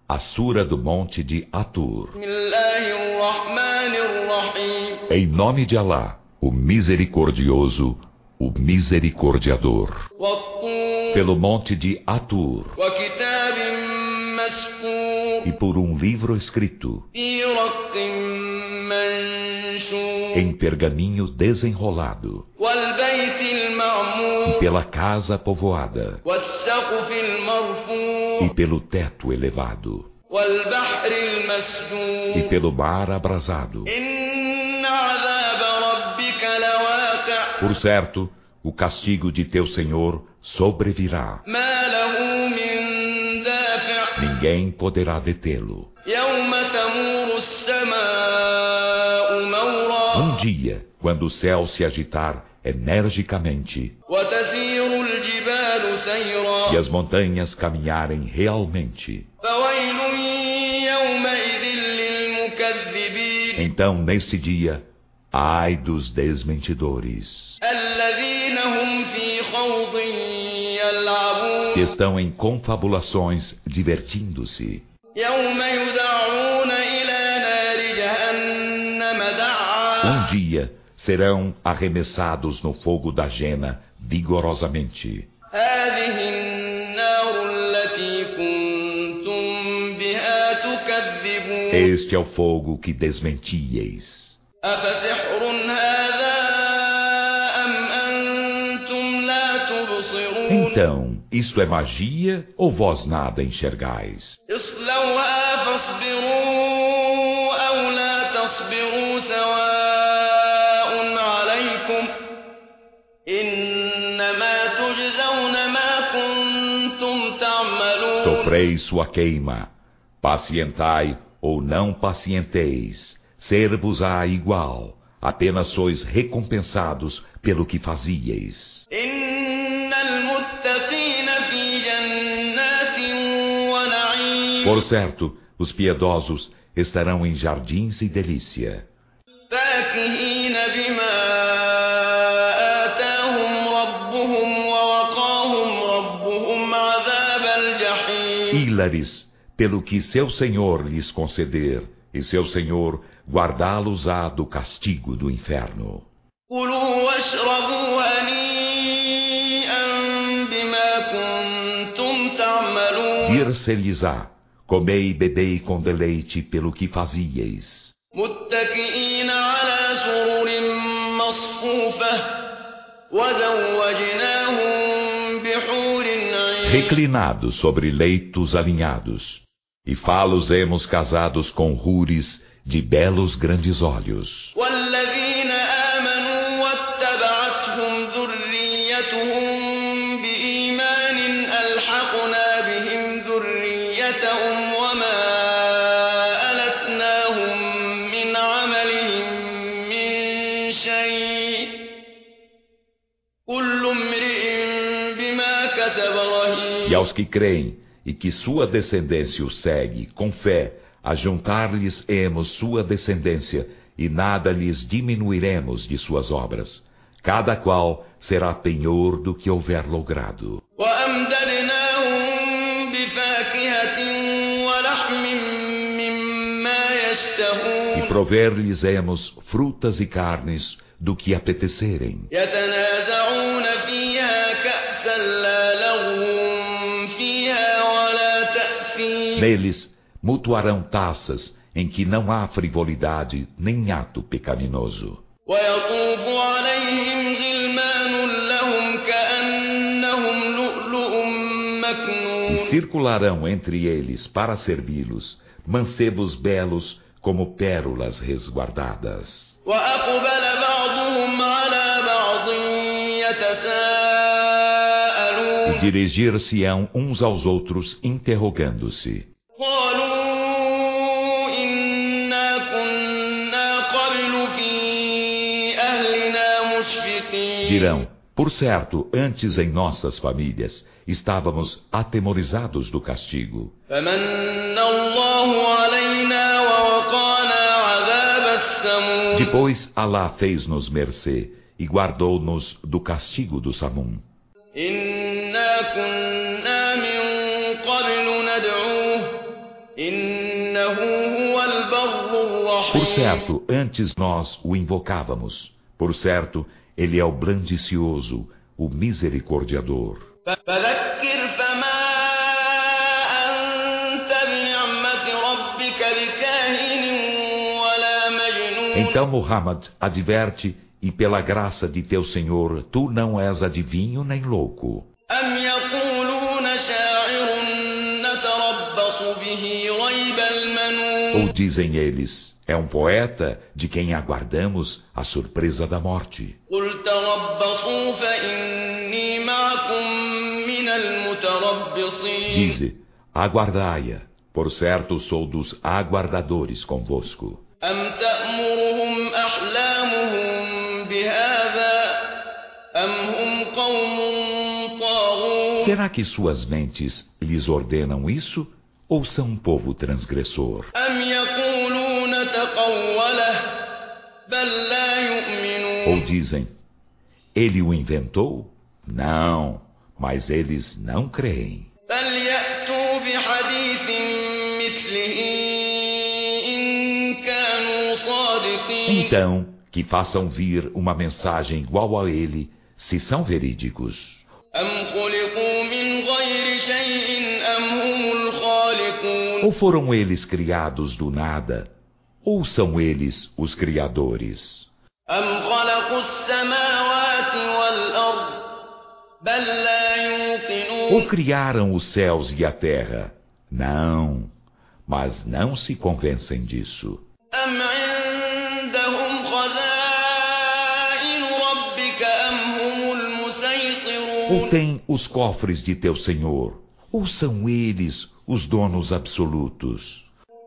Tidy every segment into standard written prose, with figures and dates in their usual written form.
A Sura do Monte de Atur. Em nome de Alá, o Misericordioso, o Misericordiador. Pelo Monte de Atur. E por um livro escrito em pergaminho desenrolado. E pela casa povoada. E pelo teto elevado. E pelo mar abrasado. Por certo, o castigo de teu Senhor sobrevirá. Ninguém poderá detê-lo. Um dia, quando o céu se agitar energicamente e as montanhas caminharem realmente, então nesse dia, ai dos desmentidores, que estão em confabulações divertindo-se. Um dia serão arremessados no fogo da jena vigorosamente. Este é o fogo que desmentieis. Então, isto é magia ou vós nada enxergais? Sofreis sua queima, pacientai ou não pacienteis, ser-vos-á igual, apenas sois recompensados pelo que fazieis. Por certo, os piedosos estarão em jardins e delícia. Hilares, pelo que seu Senhor lhes conceder, e seu Senhor guardá-los-á do castigo do inferno. Dir-se-lhes-á: comei e bebei com deleite pelo que fazieis. Reclinados sobre leitos alinhados, e fá-los-emos casados com hures de belos grandes olhos. E aos que creem, e que sua descendência o segue, com fé, ajuntar-lhes-emos sua descendência, e nada lhes diminuiremos de suas obras. Cada qual será penhor do que houver logrado. E prover-lhes-emos frutas e carnes do que apetecerem. Neles mutuarão taças em que não há frivolidade nem ato pecaminoso. E circularão entre eles para servi-los mancebos belos como pérolas resguardadas. E dirigir-se-ão uns aos outros interrogando-se. Dirão: por certo, antes em nossas famílias estávamos atemorizados do castigo. Depois Alá fez-nos mercê e guardou-nos do castigo do Samum. Por certo, antes nós o invocávamos. Por certo, ele é o blandicioso, o misericordiador. Então Muhammad adverte, e pela graça de teu Senhor, tu não és adivinho nem louco. Ou dizem eles, é um poeta de quem aguardamos a surpresa da morte. Dize, aguardai-a, por certo sou dos aguardadores convosco. Será que suas mentes lhes ordenam isso? Ou são um povo transgressor? Ou dizem, ele o inventou? Não, mas eles não creem. Então, que façam vir uma mensagem igual a ele, se são verídicos. Ou foram eles criados do nada, ou são eles os criadores? Ou criaram os céus e a terra? Não, mas não se convencem disso. Ou têm os cofres de teu Senhor? Ou são eles os donos absolutos?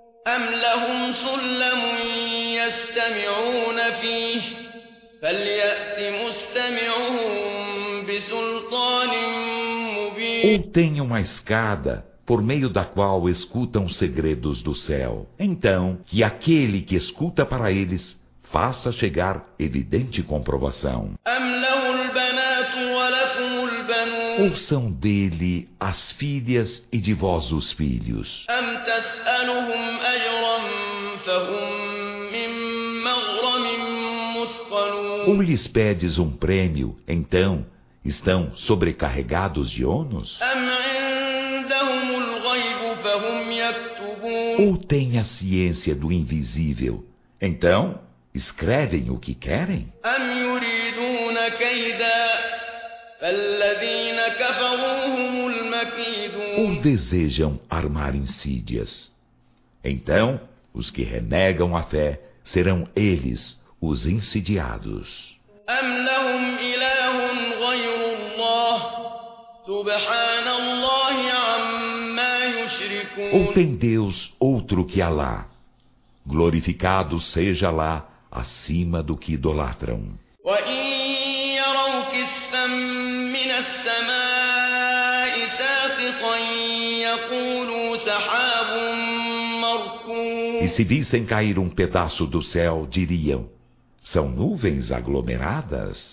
Ou têm uma escada por meio da qual escutam segredos do céu? Então, que aquele que escuta para eles faça chegar evidente comprovação. Ou são dele as filhas e de vós os filhos? Ou lhes pedes um prêmio, então estão sobrecarregados de ônus? Ou têm a ciência do invisível, então escrevem o que querem? Ou desejam armar insídias? Então, os que renegam a fé serão eles os insidiados. Ou tem Deus outro que Alá? Glorificado seja Alá acima do que idolatram. E se vissem cair um pedaço do céu, diriam, são nuvens aglomeradas?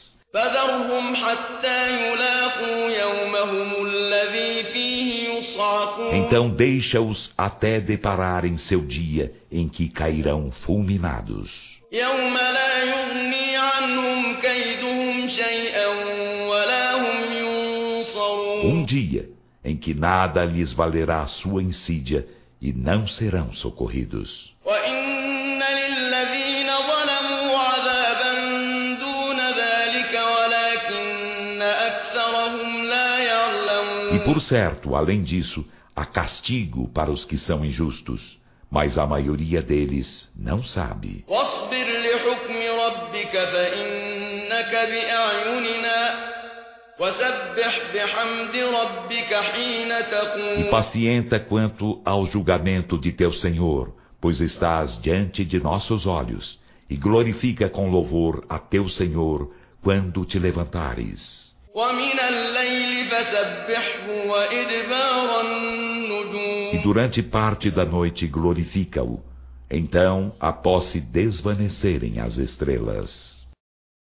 Então deixa-os até depararem seu dia em que cairão fulminados. Um dia em que nada lhes valerá a sua insídia e não serão socorridos. E por certo, além disso, há castigo para os que são injustos, mas a maioria deles não sabe. E pacienta quanto ao julgamento de teu Senhor, pois estás diante de nossos olhos, e glorifica com louvor a teu Senhor quando te levantares. E durante parte da noite glorifica-o, então após se desvanecerem as estrelas.